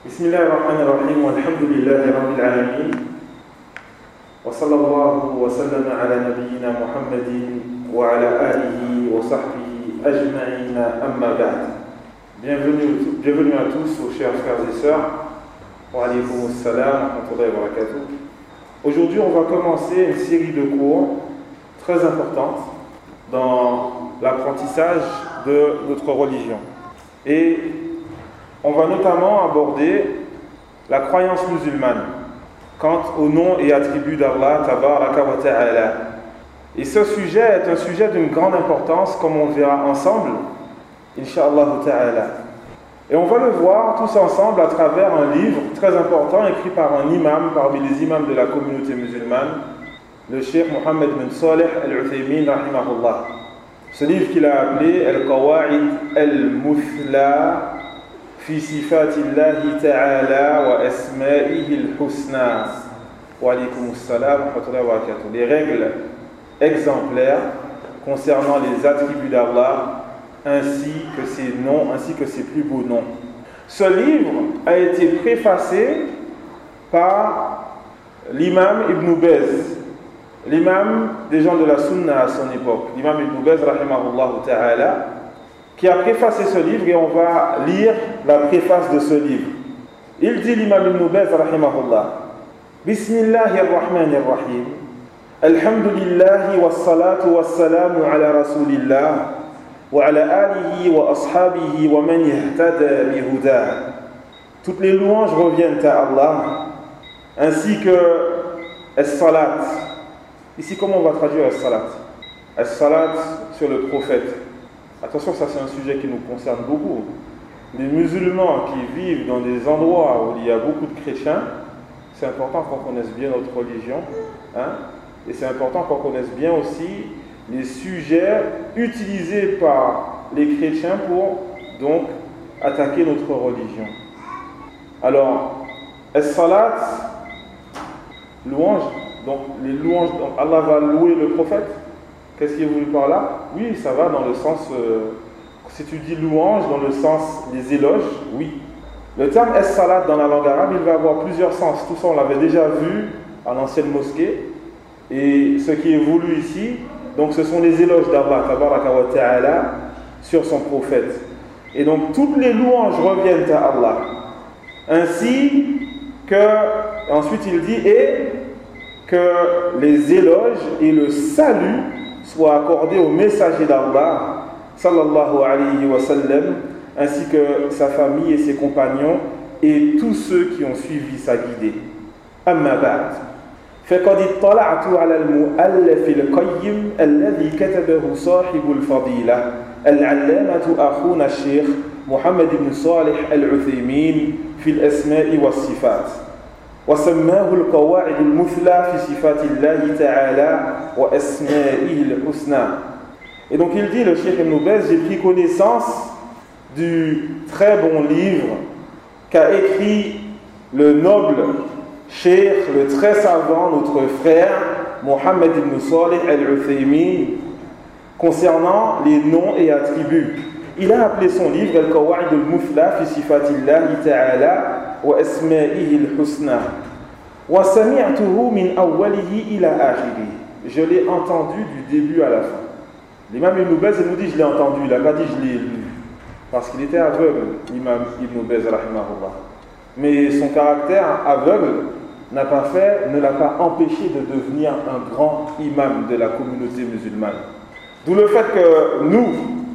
بسم الله الرحمن الرحيم والحمد لله رب العالمين وصلى الله وسلم على نبينا محمد وعلى آله وصحبه أجمعين أما بعد. Bienvenue à tous, aux chers frères et sœurs. Wa alaykoum assalam wa rahmatullahi wa barakatuh. Aujourd'hui, on va commencer une série de cours très importante dans l'apprentissage de notre religion. Et on va notamment aborder la croyance musulmane quant au nom et attributs d'Allah Tabaraka wa Ta'ala. Et ce sujet est un sujet d'une grande importance, comme on le verra ensemble, Inch'Allah Ta'ala. Et on va le voir tous ensemble à travers un livre très important écrit par un imam parmi les imams de la communauté musulmane, le Cheikh Mohammed bin Salih al-Uthaymin rahimahullah. Ce livre qu'il a appelé Al-Qawa'id al-Muthla fi sifatillahi ta'ala wa asma'ihi al-husna. Wa alaykum assalam wa rahmatullahi wa barakatuh. Les règles exemplaires concernant les attributs d'Allah ainsi que ses noms, ainsi que ses plus beaux noms. Ce livre a été préfacé par l'imam Ibn Baz, l'imam des gens de la Sunna à son époque, l'imam Ibn Baz rahimahullah ta'ala, qui a préfacé ce livre, et on va lire la préface de ce livre. Il dit, l'imam Ibn Baz rahimahullah, Bismillahirrahmanirrahim, Alhamdulillahi wassalatu wassalamu ala rasulillah wa ala alihi wa ashabihi wa man yahtada bihudah. Toutes les louanges reviennent à Allah, ainsi que as-salat. Ici, comment on va traduire as-salat? As-salat sur le prophète. Attention, ça c'est un sujet qui nous concerne beaucoup. Les musulmans qui vivent dans des endroits où il y a beaucoup de chrétiens, c'est important qu'on connaisse bien notre religion, et c'est important qu'on connaisse bien aussi les sujets utilisés par les chrétiens pour donc attaquer notre religion. Alors, as-salat, louange, donc les louanges, donc Allah va louer le prophète. Qu'est-ce qui est voulu par là? Oui, ça va dans le sens, si tu dis louange dans le sens des éloges, oui. Le terme as-salat dans la langue arabe, il va avoir plusieurs sens. Tout ça, on l'avait déjà vu à l'ancienne mosquée. Et ce qui est voulu ici, donc ce sont les éloges d'Allah Tabaraka wa Ta'ala sur son prophète. Et donc toutes les louanges reviennent à Allah. Ainsi que, ensuite il dit, et que les éloges et le salut soient accordés au messager d'Allah sallallahu alayhi wa sallam, ainsi que sa famille et ses compagnons et tous ceux qui ont suivi sa guidée. Amma ba'd. فقد اطلعت على المؤلف القيم الذي كتبه صاحب الفضيلة العلامة أخونا الشيخ محمد بن صالح العثيمين في الأسماء والصفات وسماه القواعد المثلى في صفات الله تعالى وأسمائه الحسنى. Et donc il dit, le Cheikh Ibn Baz, j'ai pris connaissance du très bon livre qu'a écrit le noble Cheikh, le très savant, notre frère, Mohammed ibn Salih al-Uthaymin, concernant les noms et attributs. Il a appelé son livre Al-Qawa'id al-Muthla fi sifatillahi ta'ala wa asma'ihi al-husna. Wa sami'tuhu min awwalihi ila akhirih. Je l'ai entendu du début à la fin. L'imam Ibn Baz nous dit je l'ai entendu, il n'a pas dit je l'ai lu. Parce qu'il était aveugle, l'imam Ibn Baz rahimahullah. Mais son caractère aveugle ne l'a pas empêché de devenir un grand imam de la communauté musulmane. D'où le fait que nous,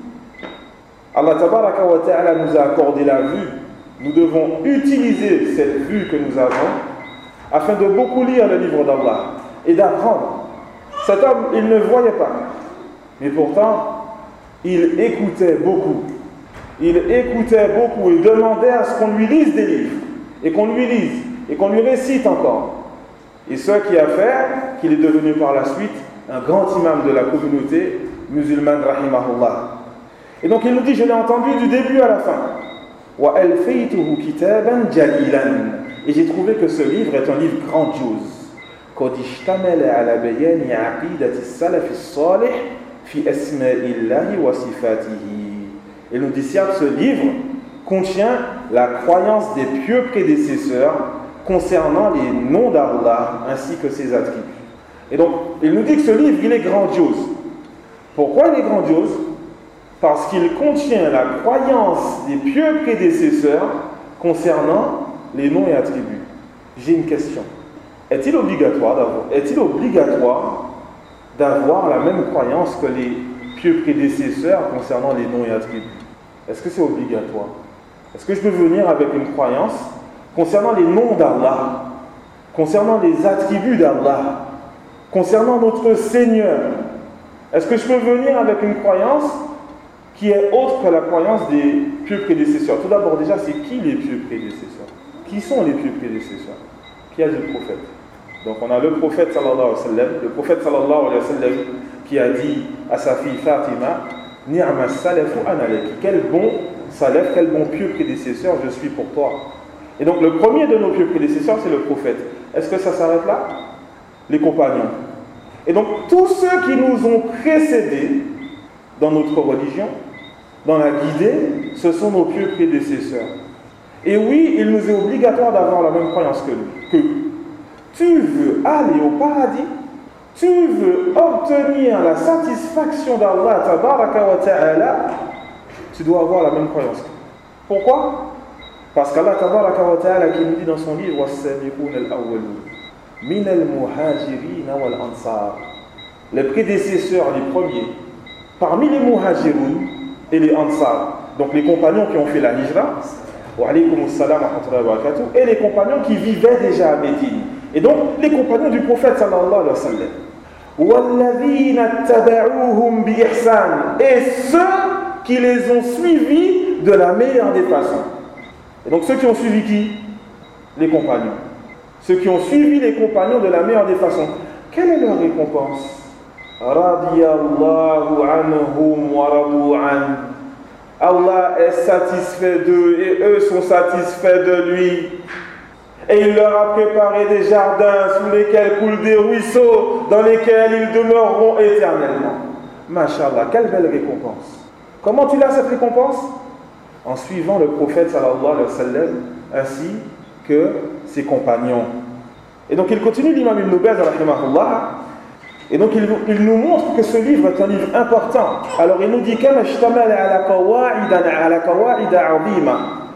Allah Tabaraka wa Ta'ala nous a accordé la vue, nous devons utiliser cette vue que nous avons afin de beaucoup lire le livre d'Allah et d'apprendre. Cet homme, il ne voyait pas, mais pourtant, il écoutait beaucoup. Il écoutait beaucoup et demandait à ce qu'on lui lise des livres, et qu'on lui lise, et qu'on lui récite encore. Et ce qui a fait qu'il est devenu par la suite un grand imam de la communauté musulmane rahimahullah. Et donc il nous dit, je l'ai entendu du début à la fin. وَأَلْفَيْتُهُ كِتَابًا جَلِيلًا. Et j'ai trouvé que ce livre est un livre grandiose. قَدْ اشْتَمَلَ عَلَى بَيَانِ عَقِيدَةِ السَّلَفِ الصَّالِحِ فِي أَسْمَاءِ اللَّهِ وَصِفَاتِهِ. Et nous dit, certes, ce livre contient la croyance des pieux prédécesseurs concernant les noms d'Allah ainsi que ses attributs. Et donc, il nous dit que ce livre, il est grandiose. Pourquoi il est grandiose? Parce qu'il contient la croyance des pieux prédécesseurs concernant les noms et attributs. J'ai une question. Est-il obligatoire d'avoir la même croyance que les pieux prédécesseurs concernant les noms et attributs? Est-ce que c'est obligatoire? Est-ce que je peux venir avec une croyance concernant les noms d'Allah, concernant les attributs d'Allah, concernant notre Seigneur? Est-ce que je peux venir avec une croyance qui est autre que la croyance des pieux prédécesseurs? Tout d'abord, déjà, c'est qui les pieux prédécesseurs? Qui sont les pieux prédécesseurs? Qui a dit le prophète? Donc, on a le prophète sallallahu alayhi wa sallam, qui a dit à sa fille Fatima, Ni'ma salafu ana laki. Quel bon salaf, quel bon pieux prédécesseur je suis pour toi. Et donc, le premier de nos pieux prédécesseurs, c'est le prophète. Est-ce que ça s'arrête là? Les compagnons. Et donc, tous ceux qui nous ont précédés dans notre religion, dans la guidée, ce sont nos pieux prédécesseurs. Et oui, il nous est obligatoire d'avoir la même croyance que tu veux aller au paradis, tu veux obtenir la satisfaction d'Allah tabaraka wa ta'ala, tu dois avoir la même croyance. Pourquoi? Parce qu'Allah tabaraka wa ta'ala qui nous dit dans son livre was-sabiqun al-awwalun min al-muhajirin wal-ansar, les prédécesseurs, les premiers parmi les muhajirun et les ansar, donc les compagnons qui ont fait la hijra, wa alaykum assalam wa rahmatullahi wa barakatuh, et les compagnons qui vivaient déjà à Médine. Et donc les compagnons du prophète sallallahu alayhi wa sallam, walladhina taba'uhum bi ihsan, et ceux qui les ont suivis de la meilleure des façons. Et donc ceux qui ont suivi qui? Les compagnons. Ceux qui ont suivi les compagnons de la meilleure des façons. Quelle est leur récompense? Radiyallahu anhum wa radu an. Allah est satisfait d'eux et eux sont satisfaits de lui. Et il leur a préparé des jardins sous lesquels coulent des ruisseaux, dans lesquels ils demeureront éternellement. Masha'Allah, quelle belle récompense. Comment tu l'as cette récompense? En suivant le prophète sallallahu alayhi wa sallam ainsi que ses compagnons. Et donc il continue, l'imam Ibn Baz rahimahullah, et donc il nous montre que ce livre est un livre important. Alors il nous dit كما اشتمل على قواعد عظيمة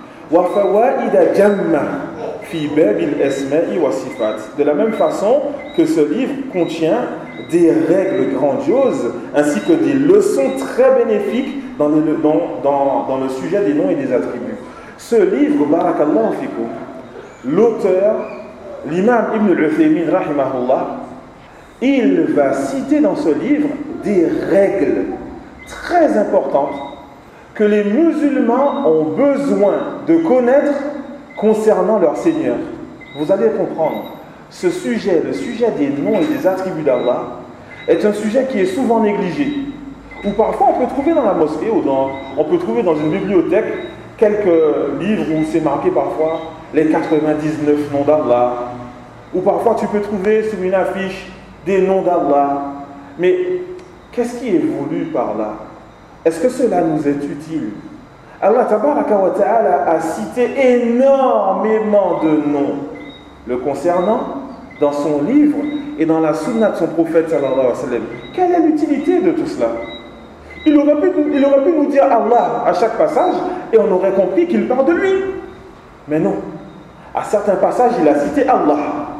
وفوائد جمة في باب الأسماء والصفات. De la même façon que ce livre contient des règles grandioses ainsi que des leçons très bénéfiques dans le sujet des noms et des attributs. Ce livre, barakallahu fikum, l'auteur, l'imam Ibn al-Uthaymin rahimahullah, il va citer dans ce livre des règles très importantes que les musulmans ont besoin de connaître concernant leur Seigneur. Vous allez comprendre, ce sujet, le sujet des noms et des attributs d'Allah, est un sujet qui est souvent négligé. Ou parfois on peut trouver dans la mosquée ou on peut trouver dans une bibliothèque quelques livres où c'est marqué parfois les 99 noms d'Allah. Ou parfois tu peux trouver sur une affiche des noms d'Allah. Mais qu'est-ce qui est voulu par là? Est-ce que cela nous est utile? Allah tabaraka wa ta'ala a cité énormément de noms le concernant dans son livre et dans la sunna de son prophète sallallahu alayhi wa sallam. Quelle est l'utilité de tout cela? Il aurait pu nous dire Allah à chaque passage et on aurait compris qu'il parle de lui. Mais non. À certains passages, il a cité Allah.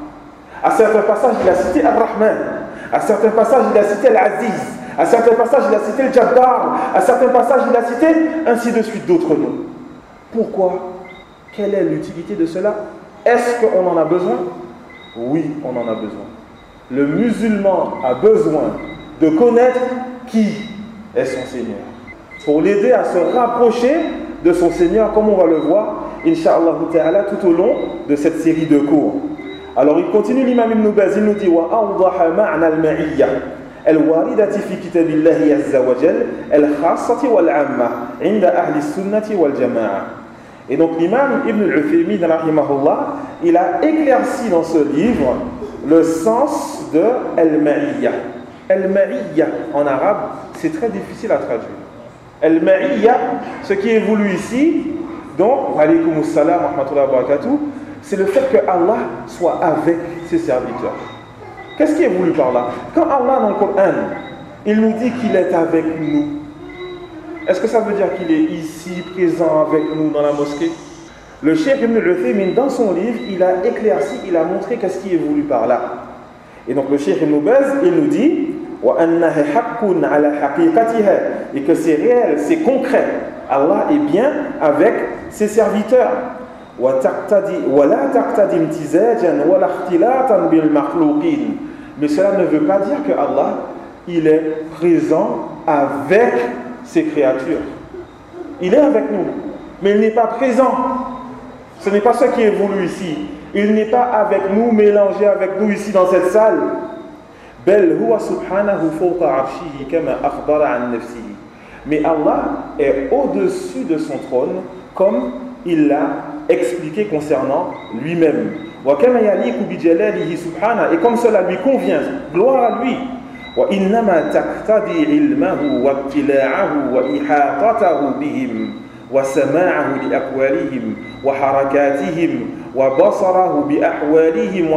À certains passages, il a cité Ar-Rahman. À certains passages, il a cité Al-Aziz. À certains passages, il a cité le Jabbar. À certains passages, il a cité ainsi de suite d'autres noms. Pourquoi? Quelle est l'utilité de cela? Est-ce qu'on en a besoin? Oui, on en a besoin. Le musulman a besoin de connaître qui est son Seigneur, pour l'aider à se rapprocher de son Seigneur, comme on va le voir, Inch'Allah ta'ala, tout au long de cette série de cours. Alors il continue, l'imam Ibn Baz, il nous dit وَأَوْضَحَ مَعْنَى الْمَعِيَّةِ الْوَارِدَةِ فِي كِتَابِ اللَّهِ عَزَّ وَجَلَّ الْخَاصَّةِ وَالْعَامَّةِ عِنْدَ أَهْلِ السُّنَّةِ وَالْجَمَاعَةِ. Et donc l'imam Ibn al-Uthaymin rahimahullah, il a éclairci dans ce livre le sens de al-ma'iyya. Al-ma'iyya en arabe, c'est très difficile à traduire. Al-ma'iyya, ce qui est voulu ici, Donc, wa alaykoum salam wa rahmatullahi wa barakatuh, c'est le fait que Allah soit avec ses serviteurs. Qu'est-ce qui est voulu par là? Quand Allah dans le Coran, il nous dit qu'il est avec nous, est-ce que ça veut dire qu'il est ici, présent avec nous dans la mosquée? Le Cheikh Ibn al-Uthaymin, dans son livre, il a éclairci, il a montré qu'est-ce qui est voulu par là. Et donc le Cheikh Ibn Baz, il nous dit et que c'est réel, c'est concret. Allah est bien avec ses serviteurs. Mais cela ne veut pas dire que Allah il est présent avec ses créatures. Il est avec nous, mais il n'est pas présent. Ce n'est pas ce qui est voulu ici. Il n'est pas avec nous, mélangé avec nous ici dans cette salle. Mais Allah est au-dessus de son trône, comme il l'a expliqué concernant lui-même. Et comme cela lui convient, gloire à lui. وإنما تقتضي علمه واطلاعه وإحاطته بهم وسماعه لأقوالهم وحركاتهم وبصره بأحوالهم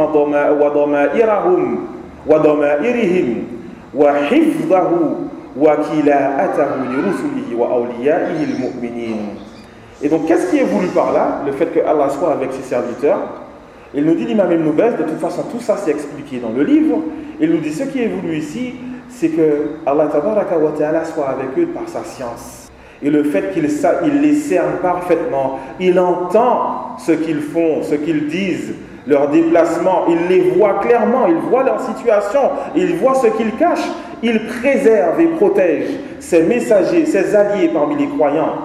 وضمائرهم وحفظه وكلاءته لرسله وأوليائه المؤمنين. Et donc qu'est-ce qui est voulu par là? Le fait que Allah soit avec ses serviteurs. Il nous dit l'imam Ibn Baz, de toute façon tout ça c'est expliqué dans le livre. Il nous dit ce qui est voulu ici, c'est que Allah Tabaraka wa Ta'ala soit avec eux par sa science. Et le fait qu'il les cerne parfaitement, il entend ce qu'ils font, ce qu'ils disent, leurs déplacements, il les voit clairement, il voit leur situation, il voit ce qu'ils cachent, il préserve et protège ses messagers, ses alliés parmi les croyants.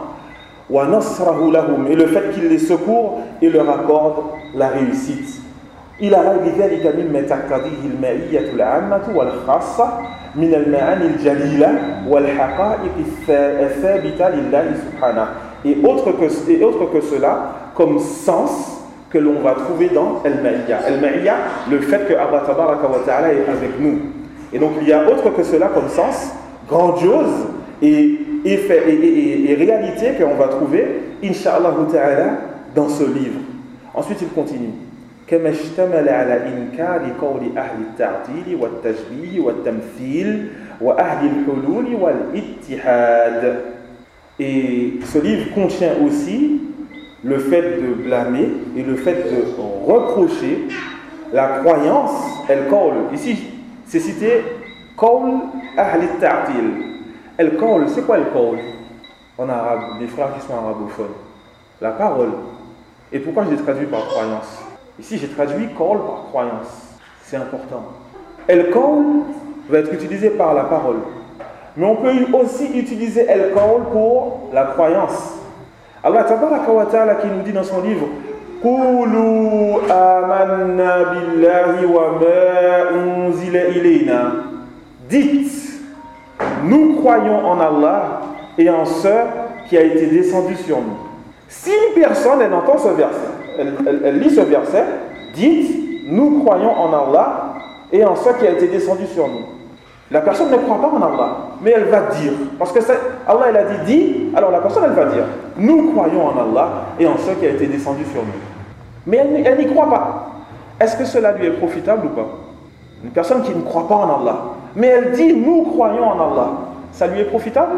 Et le fait qu'il les secourt et leur accorde la réussite. Il a ذلك مما تقتضيه المعية العامة والخاصة من المعاني الجليلة والحقائق الثابتة لله سبحانه. Et autre que cela, comme sens que l'on va trouver dans Al-Ma'iyya. Al-Ma'iyya, le fait que Allah Tabaraka wa Ta'ala est avec nous. Et donc il y a autre que cela comme sens, grandiose et réalité qu'on va trouver, Inch'Allah Ta'ala, dans ce livre. Ensuite il continue. كما اشتمل على إنكار قول أهل التعطيل والتشبيه والتمثيل وأهل الحلول والاتحاد. Et ce livre contient aussi le fait de blâmer et le fait de reprocher la croyance, el-qawl. Ici, c'est cité qawl ahl al-ta'til. El-qawl, c'est quoi le qawl en arabe, les frères qui sont arabophones? La parole. Et pourquoi je l'ai traduit par croyance? Ici, j'ai traduit qawl par croyance. C'est important. El-qawl va être utilisé par la parole. Mais on peut aussi utiliser el-qawl pour la croyance. Allah Tabaraka wa Ta'ala qui nous dit dans son livre Qulu amanna billahi wa ma unzila ilayna. Dites, nous croyons en Allah et en ce qui a été descendu sur nous. Si une personne elle entend ce verset, elle lit ce verset, dites, nous croyons en Allah et en ce qui a été descendu sur nous. La personne ne croit pas en Allah, mais elle va dire, parce que Allah il a dit, dis, alors la personne elle va dire, nous croyons en Allah et en ce qui a été descendu sur nous. Mais elle n'y croit pas. Est-ce que cela lui est profitable ou pas? Une personne qui ne croit pas en Allah, mais elle dit, nous croyons en Allah, ça lui est profitable?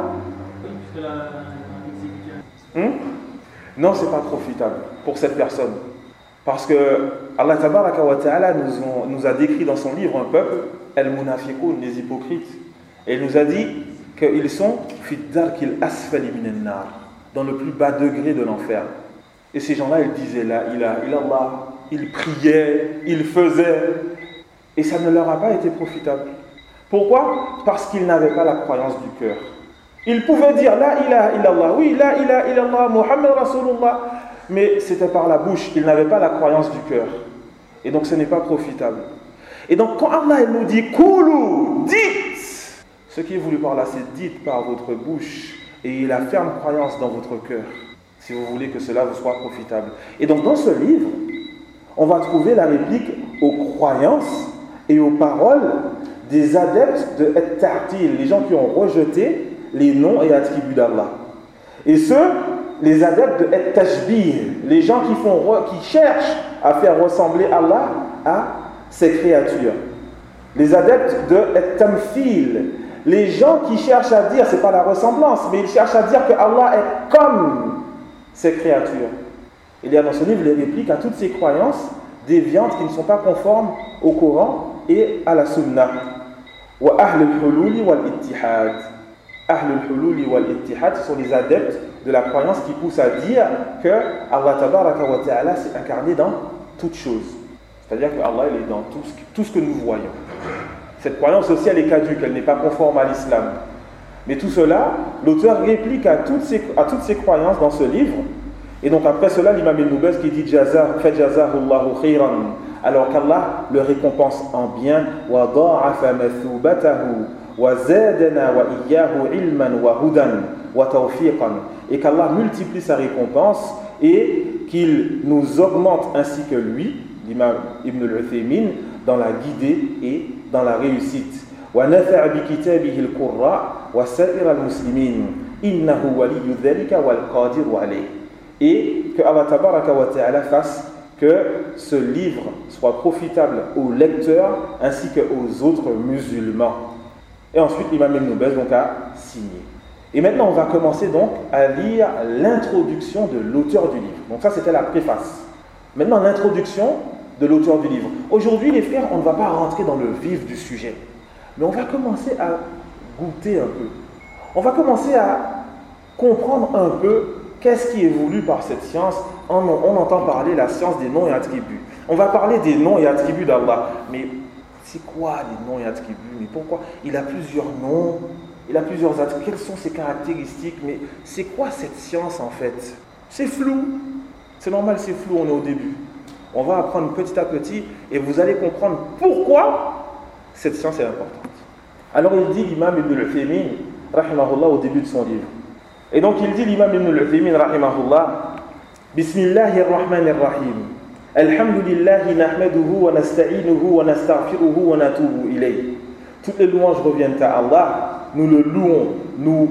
Non, c'est pas profitable pour cette personne. Parce que Allah Tabaraka wa Ta'ala nous a décrit dans son livre un peuple, al-munafiqun, les hypocrites. Et il nous a dit qu'ils sont fi darkil asfali minan nar, dans le plus bas degré de l'enfer. Et ces gens-là, ils disaient la ilaha illallah, ils priaient, ils faisaient, et ça ne leur a pas été profitable. Pourquoi? Parce qu'ils n'avaient pas la croyance du cœur. Ils pouvaient dire la ilaha illallah, oui, la ilaha illallah, Muhammad Rasulullah, mais c'était par la bouche, ils n'avaient pas la croyance du cœur. Et donc ce n'est pas profitable. Et donc quand Allah il nous dit Koulou, dites, ce qui est voulu par là, c'est dites par votre bouche et la ferme croyance dans votre cœur, si vous voulez que cela vous soit profitable. Et donc dans ce livre, on va trouver la réplique aux croyances et aux paroles des adeptes de At-Ta'til, les gens qui ont rejeté les noms et attributs d'Allah. Et ceux les adeptes de at-tashbih, les gens qui cherchent à faire ressembler Allah à ses créatures. Les adeptes de at-tamthil, les gens qui cherchent à dire, c'est pas la ressemblance, mais ils cherchent à dire que Allah est comme ses créatures. Il y a dans ce livre les répliques à toutes ces croyances déviantes qui ne sont pas conformes au Coran et à la Sunna. Wa ahl al-hululi wal-ittihad. Ahl al-hululi wal-ittihad, ce sont les adeptes de la croyance qui poussent à dire que Allah tabaraka wa ta'ala s'est incarné dans toutes choses. C'est-à-dire que Allah il est dans tout ce que nous voyons. Cette croyance aussi elle est caduque, elle n'est pas conforme à l'islam. Mais tout cela, l'auteur réplique à toutes ces croyances dans ce livre. Et donc après cela, l'imam Ibn Baz qui dit Fajazahullahu khayran, alors qu'Allah le récompense en bien, wa da'afa mathubatahu wa zadana wa iyyahu ilman wa hudan wa tawfiqan, et qu'Allah multiplie sa récompense et qu'il nous augmente ainsi que lui, l'imam Ibn al-Uthaymin, dans la guidée et dans la réussite. Wa nafa'a bi kitabihi al-qurra wa sa'ir al-muslimin innahu waliyyu dhalika wal qadiru alayh. Et que Allah tabaraka wa ta'ala fasse que ce livre soit profitable aux lecteurs ainsi qu'aux autres musulmans. Et ensuite l'imam Ibn Baz donc a signé. Et maintenant on va commencer donc à lire l'introduction de l'auteur du livre. Donc ça c'était la préface. Maintenant l'introduction de l'auteur du livre. Aujourd'hui les frères, on ne va pas rentrer dans le vif du sujet, mais on va commencer à goûter un peu. On va commencer à comprendre un peu qu'est-ce qui est voulu par cette science. On entend parler la science des noms et attributs. On va parler des noms et attributs d'Allah. Mais c'est quoi les noms et attributs? Mais pourquoi? Il a plusieurs noms, il a plusieurs attributs. Quelles sont ses caractéristiques? Mais c'est quoi cette science en fait? C'est flou. C'est normal, c'est flou, on est au début. On va apprendre petit à petit et vous allez comprendre pourquoi cette science est importante. Alors il dit l'imam Ibn al-Uthaymin, rahimahullah, au début de son livre. Et donc il dit l'imam Ibn al-Uthaymin rahimahullah, Bismillahir Rahmanir Rahim. Alhamdulillahi nahmaduhu wa nasta'inuhu wa nastaghfiruhu wa natubu ilayh. Toutes les louanges reviennent à Allah. Nous le louons, nous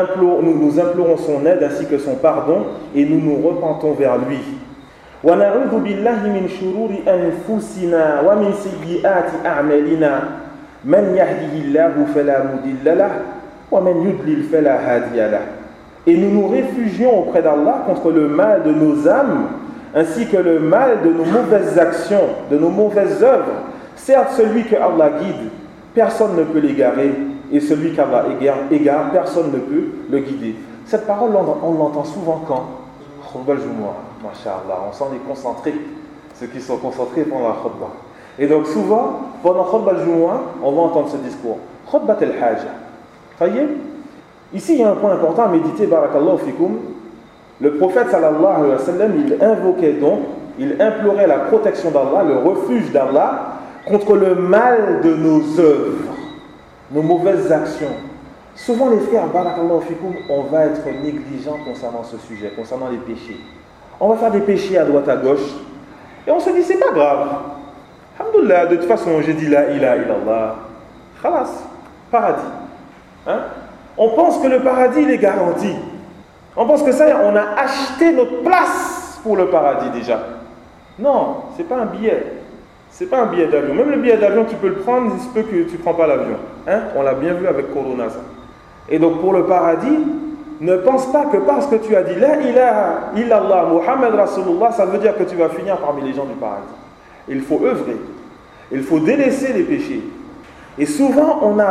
implorons son aide ainsi que son pardon et nous nous repentons vers lui. Wa na'udhu billahi min shururi anfusina wa min sayyiati a'malina. Man yahdihillahu fala mudilla lahu wa man yudlil fala hadiya lahu. Et nous nous réfugions auprès d'Allah contre le mal de nos âmes, ainsi que le mal de nos mauvaises actions, de nos mauvaises œuvres. Certes, celui que Allah guide, personne ne peut l'égarer, et celui qu'Allah égare, personne ne peut le guider. Cette parole, on l'entend souvent quand Khutbah al-Jumu'ah, masha'Allah, on s'en est concentré, ceux qui sont concentrés pendant la khutbah. Et donc souvent, pendant Khutbah al-Jumu'ah, on va entendre ce discours. Khutbah al-Haja. Voyez? Ici, il y a un point important à méditer, barakallahu fikum. Le prophète sallallahu alayhi wa sallam, il invoquait donc, il implorait la protection d'Allah, le refuge d'Allah contre le mal de nos œuvres, nos mauvaises actions. Souvent les frères, barakallahu fikum, on va être négligent concernant ce sujet, concernant les péchés. On va faire des péchés à droite à gauche et on se dit c'est pas grave. Alhamdoulilah, de toute façon j'ai dit la ilaha illallah. Khalas, paradis. Hein? On pense que le paradis il est garanti. On pense que ça, on a acheté notre place pour le paradis déjà. Non, c'est pas un billet. C'est pas un billet d'avion. Même le billet d'avion, tu peux le prendre, il se peut que tu ne prends pas l'avion. Hein? On l'a bien vu avec Corona, ça. Et donc pour le paradis, ne pense pas que parce que tu as dit La ilaha illallah Muhammad Rasulullah, ça veut dire que tu vas finir parmi les gens du paradis. Il faut œuvrer. Il faut délaisser les péchés. Et souvent, on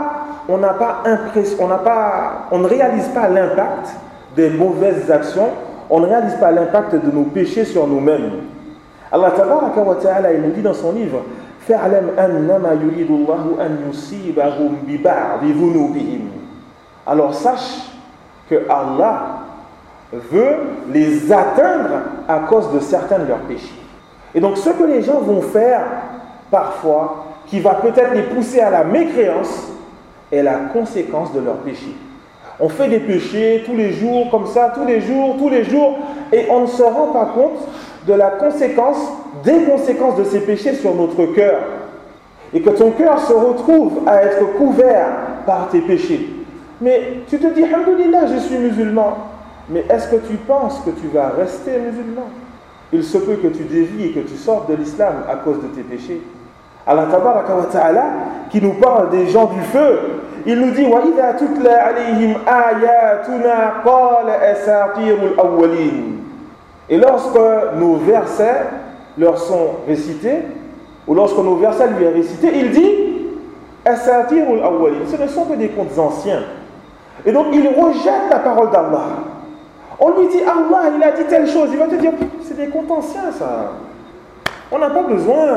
ne réalise pas l'impact des mauvaises actions, on ne réalise pas l'impact de nos péchés sur nous-mêmes. Allah tabaraka wa ta'ala, il nous dit dans son livre Fa'lam annama yuridullahu an yusibahum bi ba'di dhunubihim. Alors sache que Allah veut les atteindre à cause de certains de leurs péchés. Et donc ce que les gens vont faire parfois, qui va peut-être les pousser à la mécréance, est la conséquence de leurs péchés. On fait des péchés tous les jours, comme ça, tous les jours, et on ne se rend pas compte de la conséquence, des conséquences de ces péchés sur notre cœur. Et que ton cœur se retrouve à être couvert par tes péchés. Mais tu te dis, alhamdoulilah, je suis musulman. mais est-ce que tu penses que tu vas rester musulman? Il se peut que tu dévies et que tu sortes de l'islam à cause de tes péchés. Allah tabaraka wa ta'ala qui nous parle des gens du feu, il nous dit وَإِذَا تُتْلَى عَلَيْهِمْ آيَاتُنَا قَالَ أَسَاطِيرُ الْأَوَّلِينَ. Et lorsque nos versets leur sont récités, ou lorsque nos versets lui est récité, il dit أَسَاطِيرُ الْأَوَّلِينَ. Ce ne sont que des contes anciens. Et donc il rejette la parole d'Allah. On lui dit Allah, il a dit telle chose, il va te dire c'est des contes anciens ça. On n'a pas besoin.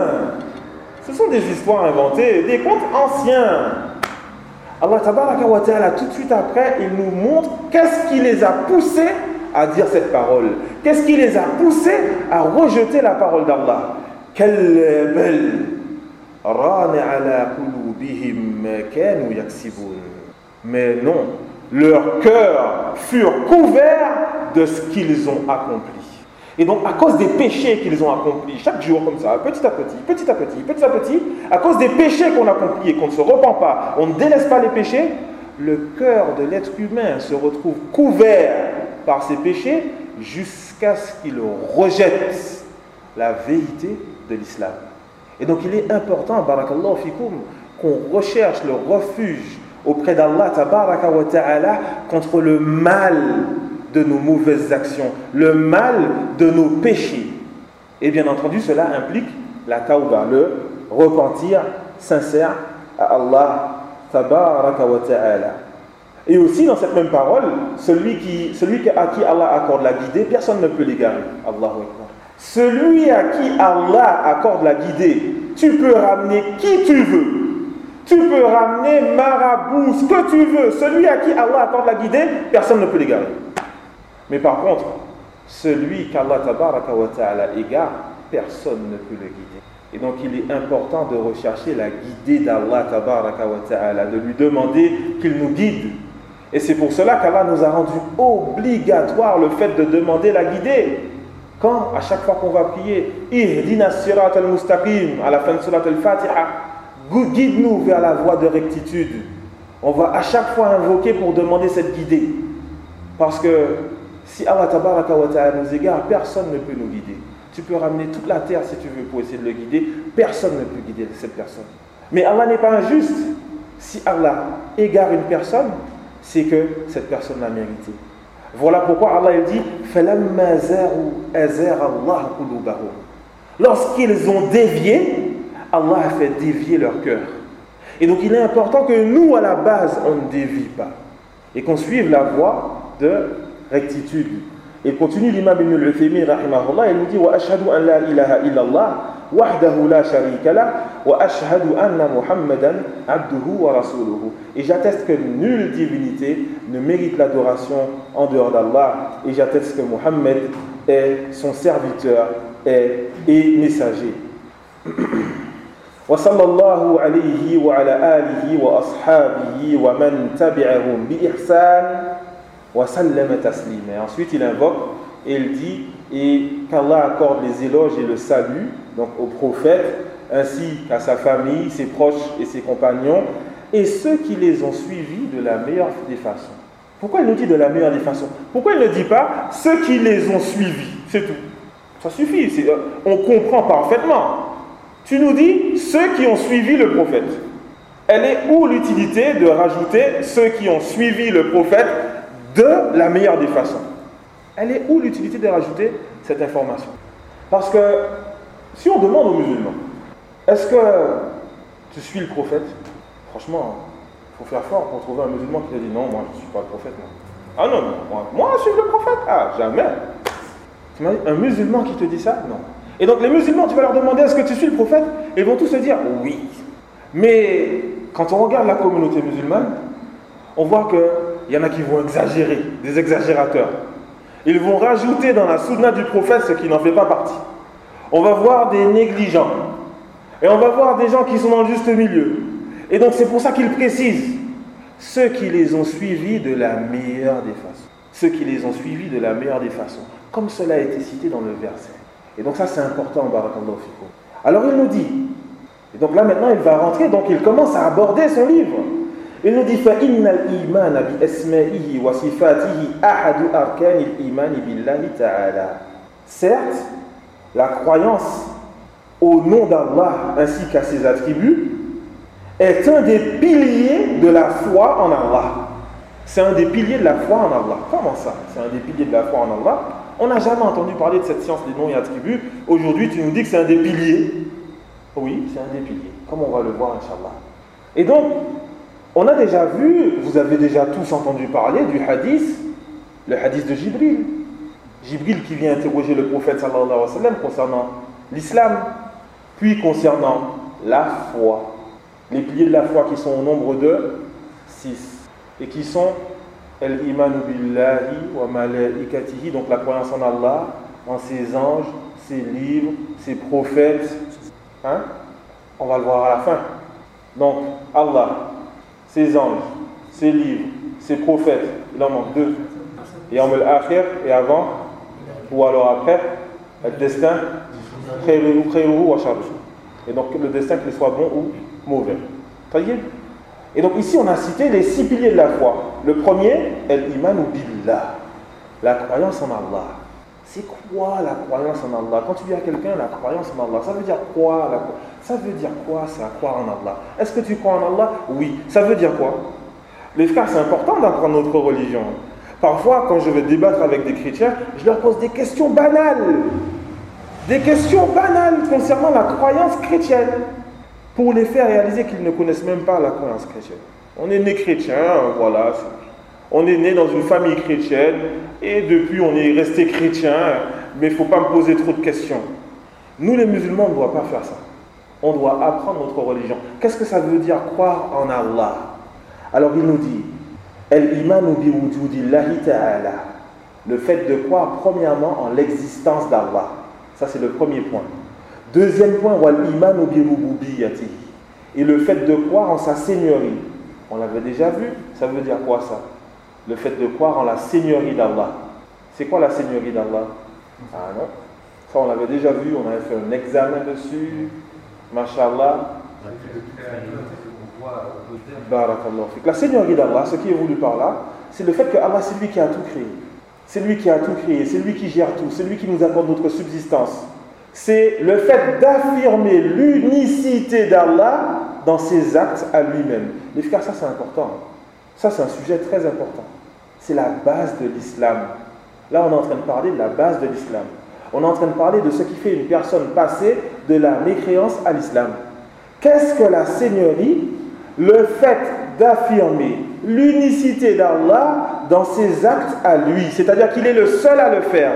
Ce sont des histoires inventées, des contes anciens. Allah tabaraka wa ta'ala, tout de suite après, il nous montre qu'est-ce qui les a poussés à dire cette parole. Qu'est-ce qui les a poussés à rejeter la parole d'Allah. Quelle belle rana ala qulubihim ma kanu yaksibun. Mais non, leurs cœurs furent couverts de ce qu'ils ont accompli. Et donc, à cause des péchés qu'ils ont accomplis, chaque jour comme ça, petit à petit, à cause des péchés qu'on accomplit et qu'on ne se repent pas, on ne délaisse pas les péchés, le cœur de l'être humain se retrouve couvert par ces péchés jusqu'à ce qu'il rejette la vérité de l'islam. Et donc, il est important, barakallahu fikoum, qu'on recherche le refuge auprès d'Allah tabaraka wa ta'ala contre le mal de nos mauvaises actions, le mal de nos péchés. Et bien entendu, cela implique la tawbah, le repentir sincère à Allah tabaraka wa ta'ala. Et aussi dans cette même parole, celui à qui Allah accorde la guidée, personne ne peut l'égarer. Allahu Akbar. Celui à qui Allah accorde la guidée, tu peux ramener qui tu veux. Tu peux ramener marabout, ce que tu veux. Celui à qui Allah accorde la guidée, personne ne peut l'égarer. Mais par contre, celui qu'Allah tabaraka wa ta'ala égare, personne ne peut le guider. Et donc il est important de rechercher la guidée d'Allah tabaraka wa ta'ala, de lui demander qu'il nous guide. Et c'est pour cela qu'Allah nous a rendu obligatoire le fait de demander la guidée. Quand, à chaque fois qu'on va prier, Ihdina sirat al-mustaqim, à la fin de surat al-Fatiha, guide-nous vers la voie de rectitude. On va à chaque fois invoquer pour demander cette guidée. Parce que si Allah tabaraka wa ta'ala nous égare, personne ne peut nous guider. Tu peux ramener toute la terre si tu veux pour essayer de le guider, personne ne peut guider cette personne. Mais Allah n'est pas injuste. Si Allah égare une personne, c'est que cette personne l'a mérité. Voilà pourquoi Allah il dit فَلَمَّا زَاغُوا أَزَاغَ اللَّهُ قُلُوبَهُمْ. Lorsqu'ils ont dévié, Allah a fait dévier leur cœur. Et donc il est important que nous, à la base, on ne dévie pas. Et qu'on suive la voie de rectitude. Et continue l'imam Ibn al-Uthaymin rahimahullah, il nous dit وَأَشْهَدُ أَنْ لَا إِلَهَ إِلَّا اللَّهِ وَحْدَهُ لَا شَرِيكَ لَهُ وَأَشْهَدُ أَنَّ مُحَمَّدًا عَبْدُهُ وَرَسُولُهُ. Et j'atteste que nulle divinité ne mérite l'adoration en dehors d'Allah. Et j'atteste que Muhammad est son serviteur et messager. وصلى الله عليه وعلى آله وأصحابه ومن تبعهم بإحسان وسلم تسليما. Ensuite il invoque et il dit et qu'Allah accorde les éloges et le salut donc au prophète ainsi qu'à sa famille, ses proches et ses compagnons et ceux qui les ont suivis de la meilleure des façons. Pourquoi il nous dit de la meilleure des façons? Pourquoi il ne dit pas ceux qui les ont suivis? C'est tout. Ça suffit, on comprend parfaitement. Tu nous dis ceux qui ont suivi le prophète. Elle est où l'utilité de rajouter ceux qui ont suivi le prophète de la meilleure des façons? Elle est où l'utilité de rajouter cette information? Parce que si on demande aux musulmans, est-ce que tu suis le prophète? Franchement, il faut faire fort pour trouver un musulman qui te dit non, moi je ne suis pas le prophète. Non. Ah non, moi je suis le prophète. Ah, jamais. Tu m'as dit, un musulman qui te dit ça? Non. Et donc les musulmans, tu vas leur demander est-ce que tu suis le prophète? Ils vont tous se dire oui. Mais quand on regarde la communauté musulmane, on voit qu'il y en a qui vont exagérer, des exagérateurs. Ils vont rajouter dans la sunna du prophète ce qui n'en fait pas partie. On va voir des négligents. Et on va voir des gens qui sont dans le juste milieu. Et donc c'est pour ça qu'ils précisent ceux qui les ont suivis de la meilleure des façons. Ceux qui les ont suivis de la meilleure des façons. Comme cela a été cité dans le verset. Et donc ça c'est important, barakallahu fikum. Alors il nous dit, et donc là maintenant il va rentrer, donc il commence à aborder son livre. Il nous dit فَإِنَّ الْإِيمَانَ بِأَسْمَائِهِ وَصِفَاتِهِ أَحَدُ أَرْكَانِ الْإِيمَانِ بِاللَّهِ تَعَالَى. Certes, la croyance au nom d'Allah ainsi qu'à ses attributs est un des piliers de la foi en Allah. C'est un des piliers de la foi en Allah. Comment ça? C'est un des piliers de la foi en Allah. On n'a jamais entendu parler de cette science des noms et attributs. Aujourd'hui, tu nous dis que c'est un des piliers. Oui, c'est un des piliers, comme on va le voir, Inch'Allah. Et donc, on a déjà vu, vous avez déjà tous entendu parler du hadith, le hadith de Jibril. Jibril qui vient interroger le prophète sallallahu alayhi wa sallam concernant l'islam, puis concernant la foi. Les piliers de la foi qui sont au nombre de 6 et qui sont al-imanu billahi wa malaikatihi, donc la croyance en Allah, en ses anges, ses livres, ses prophètes. Hein? On va le voir à la fin. Donc Allah, ses anges, ses livres, ses prophètes, il en manque 2. Et en al-akhir, et avant, ou alors après, le destin, khayruhu wa sharruhu. Et donc le destin, qu'il soit bon ou mauvais. Et donc ici on a cité les 6 piliers de la foi. Le premier, al-imanu billah, la croyance en Allah. C'est quoi la croyance en Allah? Quand tu dis à quelqu'un la croyance en Allah, ça veut dire quoi? Ça veut dire quoi ça, croire en Allah? Est-ce que tu crois en Allah? Oui. Ça veut dire quoi? Les frères, c'est important d'apprendre notre religion. Parfois, quand je vais débattre avec des chrétiens, je leur pose des questions banales. Des questions banales concernant la croyance chrétienne, pour les faire réaliser qu'ils ne connaissent même pas la croyance chrétienne. On est né chrétien, voilà. On est né dans une famille chrétienne, et depuis on est resté chrétien, mais il ne faut pas me poser trop de questions. Nous les musulmans, on ne doit pas faire ça. On doit apprendre notre religion. Qu'est-ce que ça veut dire croire en Allah? Alors il nous dit, al-imanu bi wujudillahi ta'ala, le fait de croire premièrement en l'existence d'Allah. Ça c'est le premier point. Deuxième point, wal-imanu bi rububiyyatihi, et le fait de croire en sa seigneurie. On l'avait déjà vu, ça veut dire quoi ça? Le fait de croire en la seigneurie d'Allah. C'est quoi la seigneurie d'Allah? Ah non, ça on l'avait déjà vu, on avait fait un examen dessus. Masha'Allah. Barakallahu fik. La seigneurie d'Allah, ce qui est voulu par là, c'est le fait que Allah, c'est lui qui a tout créé. C'est lui qui a tout créé, c'est lui qui gère tout, c'est lui qui nous accorde notre subsistance. C'est le fait d'affirmer l'unicité d'Allah dans ses actes à lui-même. Les frères, ça c'est important. Ça c'est un sujet très important. C'est la base de l'islam. Là on est en train de parler de la base de l'islam. On est en train de parler de ce qui fait une personne passer de la mécréance à l'islam. Qu'est-ce que la seigneurie? Le fait d'affirmer l'unicité d'Allah dans ses actes à lui. C'est-à-dire qu'il est le seul à le faire.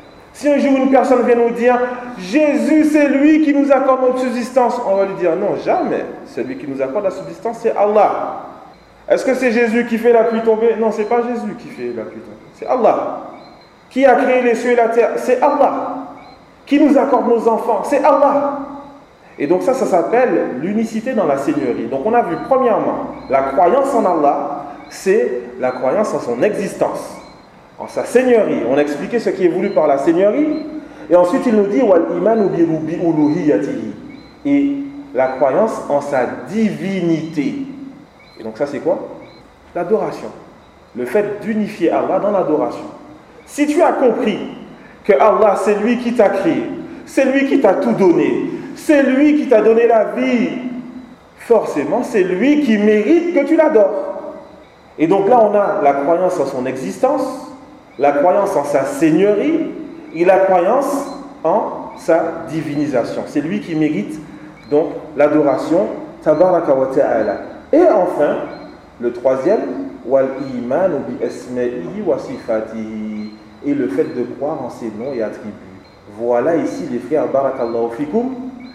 Si un jour une personne vient nous dire « Jésus, c'est lui qui nous accorde notre subsistance », on va lui dire « Non, jamais. Celui qui nous accorde la subsistance, c'est Allah. » Est-ce que c'est Jésus qui fait la pluie tomber? Non, ce n'est pas Jésus qui fait la pluie tomber. C'est Allah. Qui a créé les cieux et la terre? C'est Allah. Qui nous accorde nos enfants? C'est Allah. Et donc ça s'appelle l'unicité dans la seigneurie. Donc on a vu premièrement, la croyance en Allah, c'est la croyance en son existence, en sa seigneurie. On a expliqué ce qui est voulu par la seigneurie. Et ensuite il nous dit wal imanu bi uluhiyatihi, et la croyance en sa divinité. Et donc ça c'est quoi? L'adoration. Le fait d'unifier Allah dans l'adoration. Si tu as compris que Allah c'est lui qui t'a créé, c'est lui qui t'a tout donné, c'est lui qui t'a donné la vie, forcément c'est lui qui mérite que tu l'adores. Et donc là on a la croyance en son existence, la croyance en sa seigneurie et la croyance en sa divinisation. C'est lui qui mérite donc l'adoration, tabaraka wa ta'ala. Et enfin, le troisième, wal imanu bi asma'ihi wa sifatihi, et le fait de croire en ses noms et attributs. Voilà ici les frères barakallahu fikum,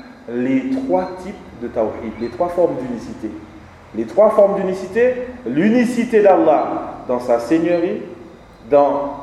les 3 types de tawhid, les 3 formes d'unicité. Les 3 formes d'unicité, l'unicité d'Allah dans sa seigneurie, dans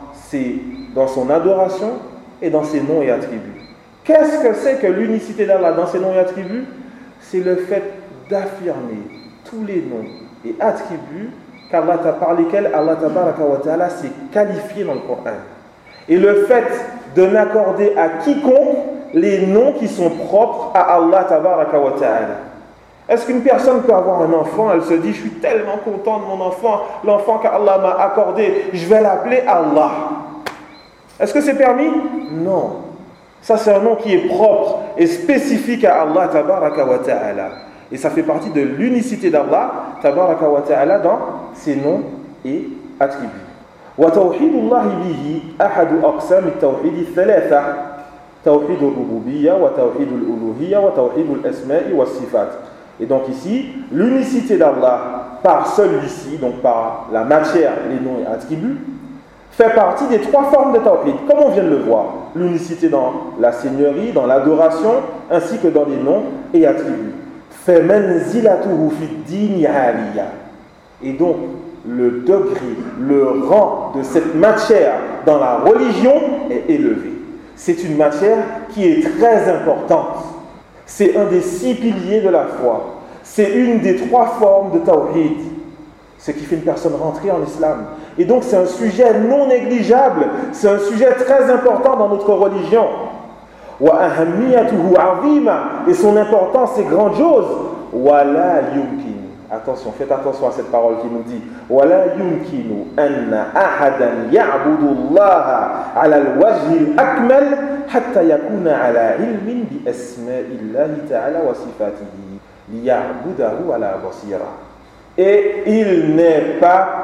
son adoration et dans ses noms et attributs. Qu'est-ce que c'est que l'unicité d'Allah dans ses noms et attributs? C'est le fait d'affirmer tous les noms et attributs par lesquels Allah tabaraka wa ta'ala s'est qualifié dans le Coran. Et le fait de n'accorder à quiconque les noms qui sont propres à Allah tabaraka wa ta'ala. Est-ce qu'une personne peut avoir un enfant, elle se dit, je suis tellement content de mon enfant, l'enfant qu'Allah m'a accordé, je vais l'appeler Allah. Est-ce que c'est permis? Non. Ça, c'est un nom qui est propre et spécifique à Allah, tabaraka wa ta'ala. Et ça fait partie de l'unicité d'Allah, tabaraka wa ta'ala, dans ses noms et attributs. وتوحيد الله به أحد أقسام التوحيد الثلاثة توحيد الربوبية وتوحيد الألوهية وتوحيد الأسماء والصفات. Et donc ici, l'unicité d'Allah par celui-ci, donc par la matière, les noms et attributs, fait partie des trois formes de tawhid, comme on vient de le voir. L'unicité dans la seigneurie, dans l'adoration, ainsi que dans les noms et attributs. فَمَنْزِلَتُهُ فِي الدِّينِ عَالِيَةٌ. Et donc, le degré, le rang de cette matière dans la religion est élevé. C'est une matière qui est très importante. C'est un des 6 piliers de la foi. C'est une des 3 formes de tawhid. Ce qui fait une personne rentrer en islam. Et donc c'est un sujet non négligeable. C'est un sujet très important dans notre religion. Et son importance est grandiose. Attention, faites attention à cette parole qui nous dit وَلَا يُمْكِنُ أَنَّ أَحَدًا يَعْبُدُ اللَّهَ عَلَى الْوَجْهِ الْأَكْمَلِ حَتَّى يَكُونَ عَلَى عِلْمٍ بِأَسْمَاءِ اللَّهِ تَعَالَى وَصِفَاتِهِ لِيَعْبُدَهُ عَلَى بَصِيرَةٍ. Et il n'est pas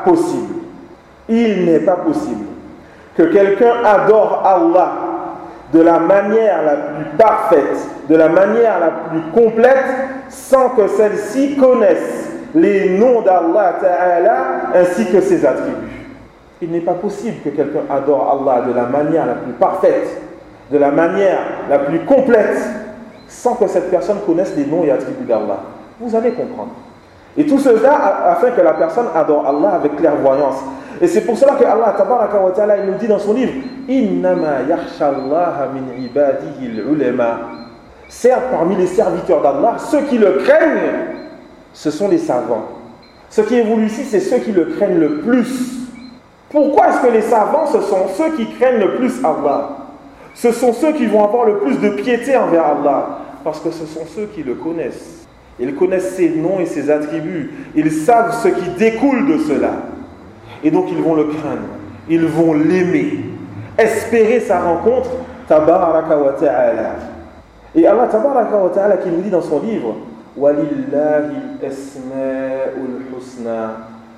possible que quelqu'un adore Allah de la manière la plus parfaite, de la manière la plus complète, sans que celle-ci connaisse les noms d'Allah Ta'ala ainsi que ses attributs. Il n'est pas possible que quelqu'un adore Allah de la manière la plus parfaite, de la manière la plus complète, sans que cette personne connaisse les noms et attributs d'Allah. Vous allez comprendre. Et tout cela afin que la personne adore Allah avec clairvoyance. Et c'est pour cela que Allah tabaraka wa ta'ala il nous dit dans son livre Innama yakhshallaha min ibadihi al-ulama. Certes, parmi les serviteurs d'Allah, ceux qui le craignent, ce sont les savants. Ce qui est voulu ici, c'est ceux qui le craignent le plus. Pourquoi est-ce que les savants, ce sont ceux qui craignent le plus Allah? Ce sont ceux qui vont avoir le plus de piété envers Allah. Parce que ce sont ceux qui le connaissent. Ils connaissent ses noms et ses attributs. Ils savent ce qui découle de cela. Et donc ils vont le craindre. Ils vont l'aimer. Espérer sa rencontre. Tabaraka wa ta'ala. Et Allah tabaraka wa ta'ala qui nous dit dans son livre وَلِلَّهِ الْأَسْمَاءُ الْحُسْنَى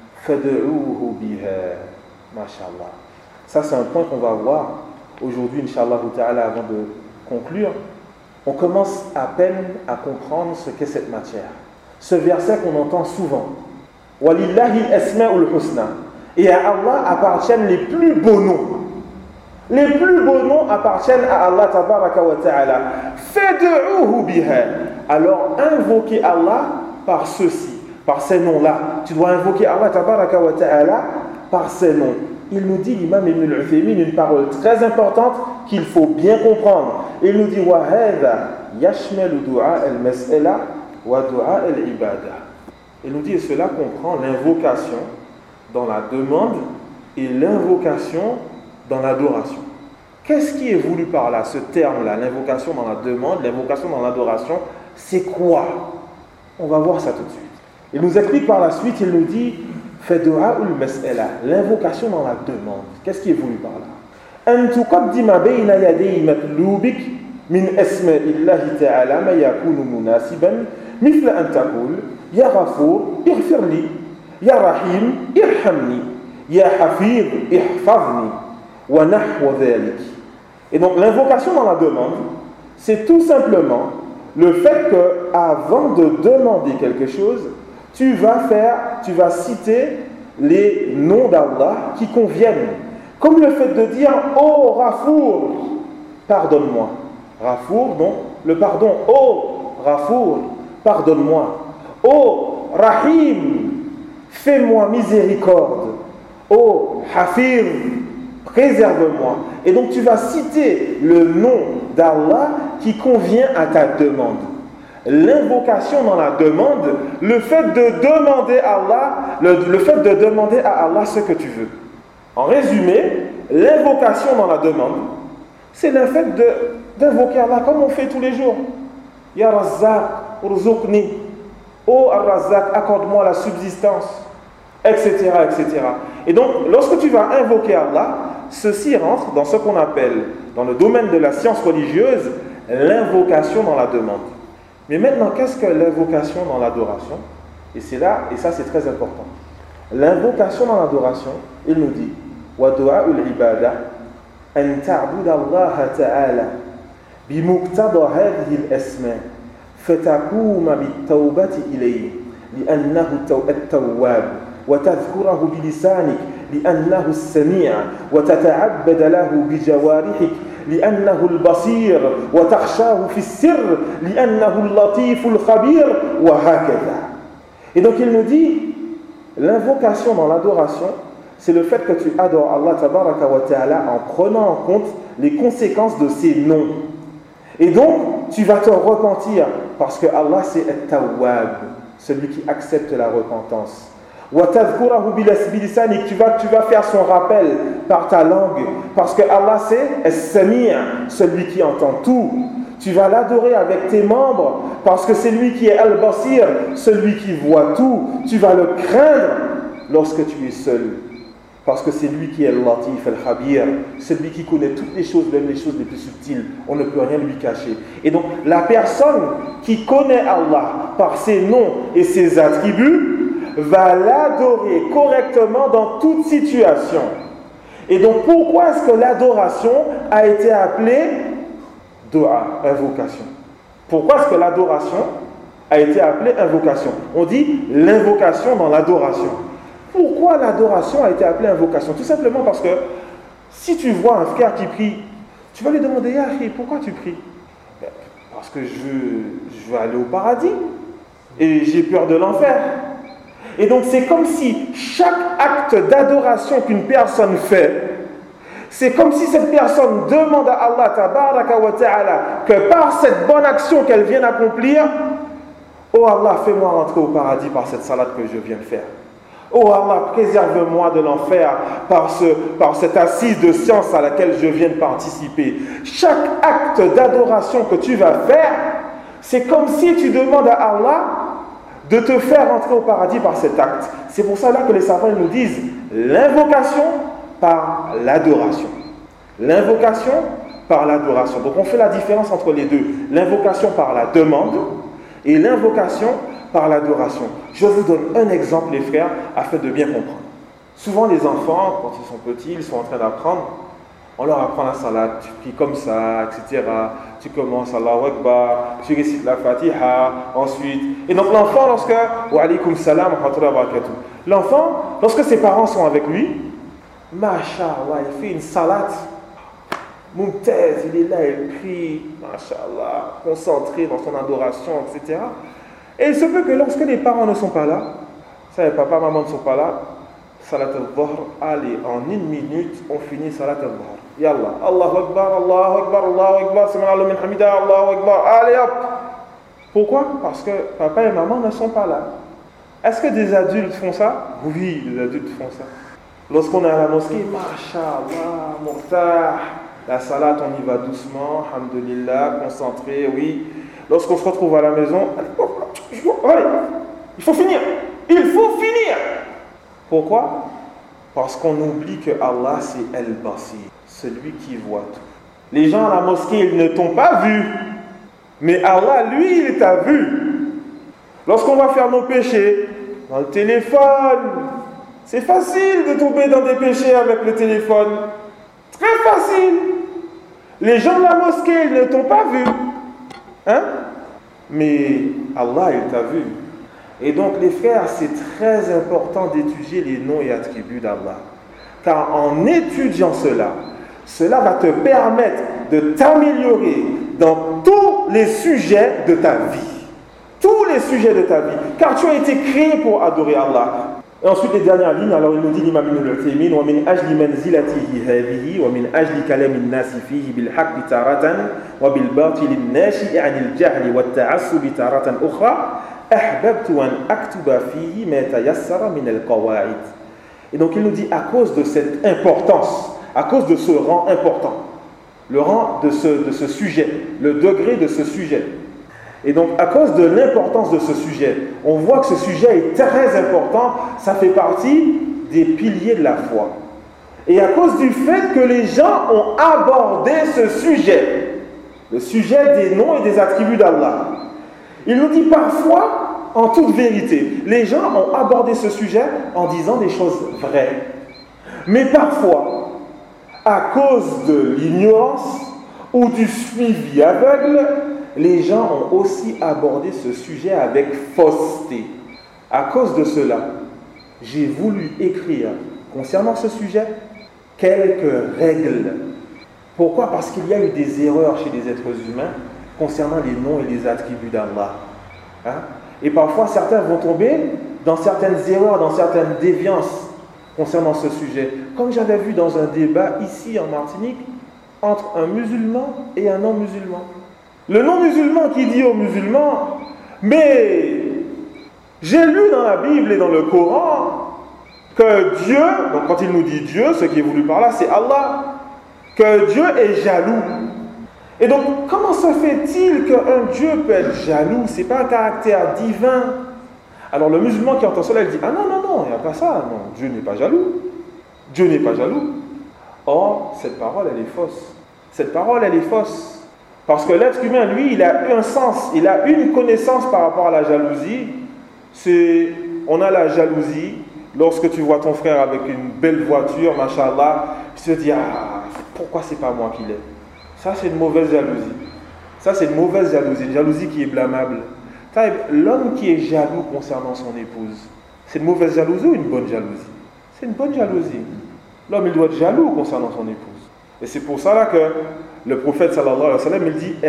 فَادْعُوهُ بِهَا. Masha'Allah. Ça c'est un point qu'on va voir aujourd'hui, Inch'Allah ta'ala, avant de conclure. On commence à peine à comprendre ce qu'est cette matière. Ce verset qu'on entend souvent. وَلِلَّهِ الْأَسْمَاءُ الْحُسْنَى. Et à Allah appartiennent les plus beaux noms. Les plus beaux noms appartiennent à Allah tabaraka wa ta'ala. Fad'uhu biha. Alors invoquez Allah par ceci, par ces noms-là. Tu dois invoquer Allah tabaraka wa ta'ala par ces noms. Il nous dit, l'imam Ibn al-Uthaymin, une parole très importante qu'il faut bien comprendre. Il nous dit wa hadha yashmalu du'a al-mas'ala wa du'a al-ibada. Il nous dit, et cela comprend l'invocation dans la demande et l'invocation dans l'adoration. Qu'est-ce qui est voulu par là, ce terme-là, l'invocation dans la demande, l'invocation dans l'adoration, c'est quoi? On va voir ça tout de suite. Il nous explique par la suite, il nous dit Fad'u'ul mas'ala, l'invocation dans la demande. Qu'est-ce qui est voulu par là? An tuqaddima bayna yaday matlubik min asma'illahi ta'ala ma yakunu munasiban mithla an taqul ya Ghafour ighfir li ya Rahim irhamni ya Hafiz ihfazni. Et donc l'invocation dans la demande, c'est tout simplement le fait que avant de demander quelque chose, tu vas citer les noms d'Allah qui conviennent. Comme le fait de dire « Oh Ghafour, pardonne-moi ». Ghafour, donc le pardon. « Oh Ghafour, pardonne-moi ». « Oh Rahim, fais-moi miséricorde ». « Oh Hafiz, préserve-moi. » Et donc tu vas citer le nom d'Allah qui convient à ta demande. L'invocation dans la demande, le fait de demander à Allah, le fait de demander à Allah ce que tu veux. En résumé, l'invocation dans la demande, c'est le fait d'invoquer Allah comme on fait tous les jours. Ya Razzaq, urzuqni. Oh Ar-Razzaq, accorde-moi la subsistance, etc., etc. Et donc, lorsque tu vas invoquer Allah, ceci rentre dans ce qu'on appelle, dans le domaine de la science religieuse, l'invocation dans la demande. Mais maintenant, qu'est-ce que l'invocation dans l'adoration? Et c'est là, et ça c'est très important. L'invocation dans l'adoration, il nous dit wa du'a'ul ibada an ta'budu Allah ta'ala bi muqtada hadhihi al-asma fatakuma bit-tawbati ilayhi li'annahu at-tawwab wa tadhkuruhu bi lisanik li'annahu as-sami' wa tata'abbada lahu bi jawarihik li'annahu al-basir wa takhshahu fi as-sirr li'annahu al-latif al-khabir wa hakadha. Et donc il nous dit, l'invocation dans l'adoration, c'est le fait que tu adores Allah tabaraka wa ta'ala en prenant en compte les conséquences de ses noms. Et donc, tu vas te repentir parce que Allah c'est At-Tawwab, celui qui accepte la repentance. Wa tadhkurahu bilisanik, tu vas faire son rappel par ta langue parce que Allah c'est As-Sami', celui qui entend tout. Tu vas l'adorer avec tes membres parce que c'est lui qui est Al-Basir, celui qui voit tout. Tu vas le craindre lorsque tu es seul parce que c'est lui qui est Al-Latif, Al-Khabir, celui qui connaît toutes les choses, même les choses les plus subtiles. On ne peut rien lui cacher. Et donc, la personne qui connaît Allah par ses noms et ses attributs va l'adorer correctement dans toute situation. Et donc, pourquoi est-ce que l'adoration a été appelée Dua, invocation? Pourquoi est-ce que l'adoration a été appelée invocation? On dit l'invocation dans l'adoration. Pourquoi l'adoration a été appelée invocation? Tout simplement parce que si tu vois un frère qui prie, tu vas lui demander Yahi, pourquoi tu pries? Parce que je veux aller au paradis et j'ai peur de l'enfer. Et donc c'est comme si chaque acte d'adoration qu'une personne fait, c'est comme si cette personne demande à Allah tabaraka wa ta'ala que par cette bonne action qu'elle vient d'accomplir, oh Allah, fais-moi rentrer au paradis par cette salade que je viens de faire. Oh Allah, préserve-moi de l'enfer par cette assise de science à laquelle je viens de participer. Chaque acte d'adoration que tu vas faire, c'est comme si tu demandes à Allah de te faire rentrer au paradis par cet acte. C'est pour ça là que les savants nous disent l'invocation par l'adoration. L'invocation par l'adoration. Donc on fait la différence entre les deux. L'invocation par la demande et l'invocation par l'adoration. Je vous donne un exemple, les frères, afin de bien comprendre. Souvent les enfants, quand ils sont petits, ils sont en train d'apprendre. On leur apprend la salade, tu pries comme ça, etc. Tu commences Allahu Akbar, tu récites la Fatiha, ensuite. Et donc l'enfant, lorsque wa alaykum salam wa rahmatullahi wa barakatuh. L'enfant, lorsque ses parents sont avec lui, Masha'Allah, il fait une salade. Moumtaz, il est là, il prie, Masha'Allah, concentré dans son adoration, etc. Et il se peut que lorsque les parents ne sont pas là, ça, papa, maman ne sont pas là, Salat al-Dhuhr, allez, en 1 minute, on finit Salat al-Dhuhr. Yallah, Allahu Akbar, Allahu Akbar, Allahu Akbar, Sami'allahu min hamida, Allahu Akbar, allez hop. Pourquoi? Parce que papa et maman ne sont pas là. Est-ce que des adultes font ça? Oui, des adultes font ça. Lorsqu'on est à la mosquée, Masha'Allah, Muqtar, la salat, on y va doucement, alhamdulillah, concentré, oui. Lorsqu'on se retrouve à la maison, allez, il faut finir. Il faut finir. Pourquoi? Parce qu'on oublie que Allah c'est Al-Basir, celui qui voit tout. Les gens à la mosquée, ils ne t'ont pas vu, mais Allah, lui, il t'a vu. Lorsqu'on va faire nos péchés, dans le téléphone, c'est facile de tomber dans des péchés avec le téléphone. Très facile. Les gens de la mosquée, ils ne t'ont pas vu. Hein? Mais Allah, il t'a vu. Et donc, les frères, c'est très important d'étudier les noms et attributs d'Allah. Car en étudiant cela va te permettre de t'améliorer dans tous les sujets de ta vie. Tous les sujets de ta vie. Car tu as été créé pour adorer Allah. Et ensuite, les dernières lignes, alors il nous dit l'imam Ibn al-Uthaymin wa min ajli manzilatihi hadhihi wa min ajli kalami an-nasi fihi bil haqqi taratan wa bil batil an-nashi' 'an al-jahl wa at-ta'assub taratan ukhra ahbabtu an aktuba fihi ma tayassara min al-qawaid. Et donc il nous dit à cause de cette importance, à cause de ce rang important, le rang de ce sujet, le degré de ce sujet, Et donc, à cause de l'importance de ce sujet, on voit que ce sujet est très important, ça fait partie des piliers de la foi. Et à cause du fait que les gens ont abordé ce sujet, le sujet des noms et des attributs d'Allah, il nous dit parfois, en toute vérité, les gens ont abordé ce sujet en disant des choses vraies. Mais parfois, à cause de l'ignorance ou du suivi aveugle, les gens ont aussi abordé ce sujet avec fausseté. À cause de cela, j'ai voulu écrire concernant ce sujet quelques règles. Pourquoi? Parce qu'il y a eu des erreurs chez les êtres humains concernant les noms et les attributs d'Allah. Et parfois, certains vont tomber dans certaines erreurs, dans certaines déviances concernant ce sujet. Comme j'avais vu dans un débat ici en Martinique, entre un musulman et un non-musulman. Le non-musulman qui dit aux musulmans, mais j'ai lu dans la Bible et dans le Coran que Dieu, donc quand il nous dit Dieu, ce qui est voulu par là, c'est Allah, que Dieu est jaloux. Et donc, comment se fait-il qu'un Dieu peut être jaloux? Ce n'est pas un caractère divin. Alors le musulman qui entend cela, il dit, ah non, non, non, il n'y a pas ça, non, Dieu n'est pas jaloux. Dieu n'est pas jaloux. Or, cette parole, elle est fausse. Cette parole, elle est fausse. Parce que l'être humain, lui, il a un sens, il a une connaissance par rapport à la jalousie. On a la jalousie lorsque tu vois ton frère avec une belle voiture, machallah, tu te dis, ah, pourquoi c'est pas moi qui l'ai? Ça, c'est une mauvaise jalousie. Ça, c'est une mauvaise jalousie, une jalousie qui est blâmable. L'homme qui est jaloux concernant son épouse, c'est une mauvaise jalousie ou une bonne jalousie? C'est une bonne jalousie. L'homme, il doit être jaloux concernant son épouse. Et c'est pour ça que le prophète sallallahu alayhi wa sallam, il dit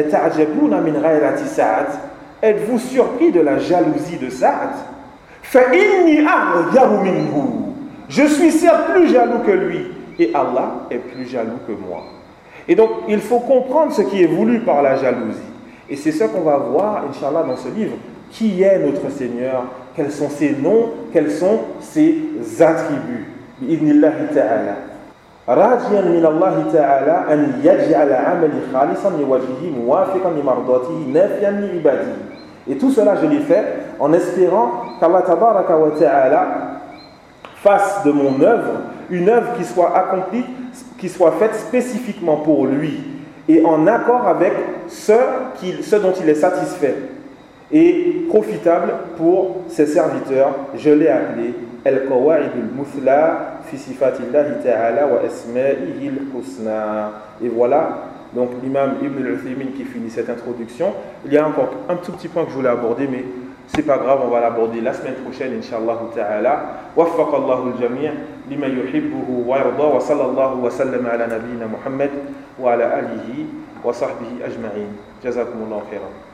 « Êtes-vous surpris de la jalousie de Sa'd? Je suis certes plus jaloux que lui, et Allah est plus jaloux que moi. » Et donc, il faut comprendre ce qui est voulu par la jalousie. Et c'est ce qu'on va voir, Inch'Allah, dans ce livre. Qui est notre Seigneur? Quels sont ses noms? Quels sont ses attributs? Bi'idhnillahi ta'ala. راجيا من الله تعالى أن يجعل عملي خالصا لوجهه موافقا لمرضاته نافيا لعباده. Et tout cela, je l'ai fait en espérant qu'Allah tabaraka wa ta'ala fasse de mon œuvre une œuvre qui soit accomplie, qui soit faite spécifiquement pour lui et en accord avec ce dont il est satisfait et profitable pour ses serviteurs. Je l'ai appelé Al-Qawa'id al-Muthla fi sifatillahi ta'ala wa asma'ihi al-husna. Et voilà, donc l'imam Ibn al-Uthaymin qui finit cette introduction. Il y a encore un tout petit point que je voulais aborder, mais c'est pas grave, on va l'aborder la semaine prochaine, Inch'Allah ta'ala. Waffaqa Allahu al-jami' lima yuhibbuhu wa yarda wa sallallahu wa sallam ala nabiyyina Muhammad wa ala alihi wa sahbihi ajma'in. Jazakumullahu khairan.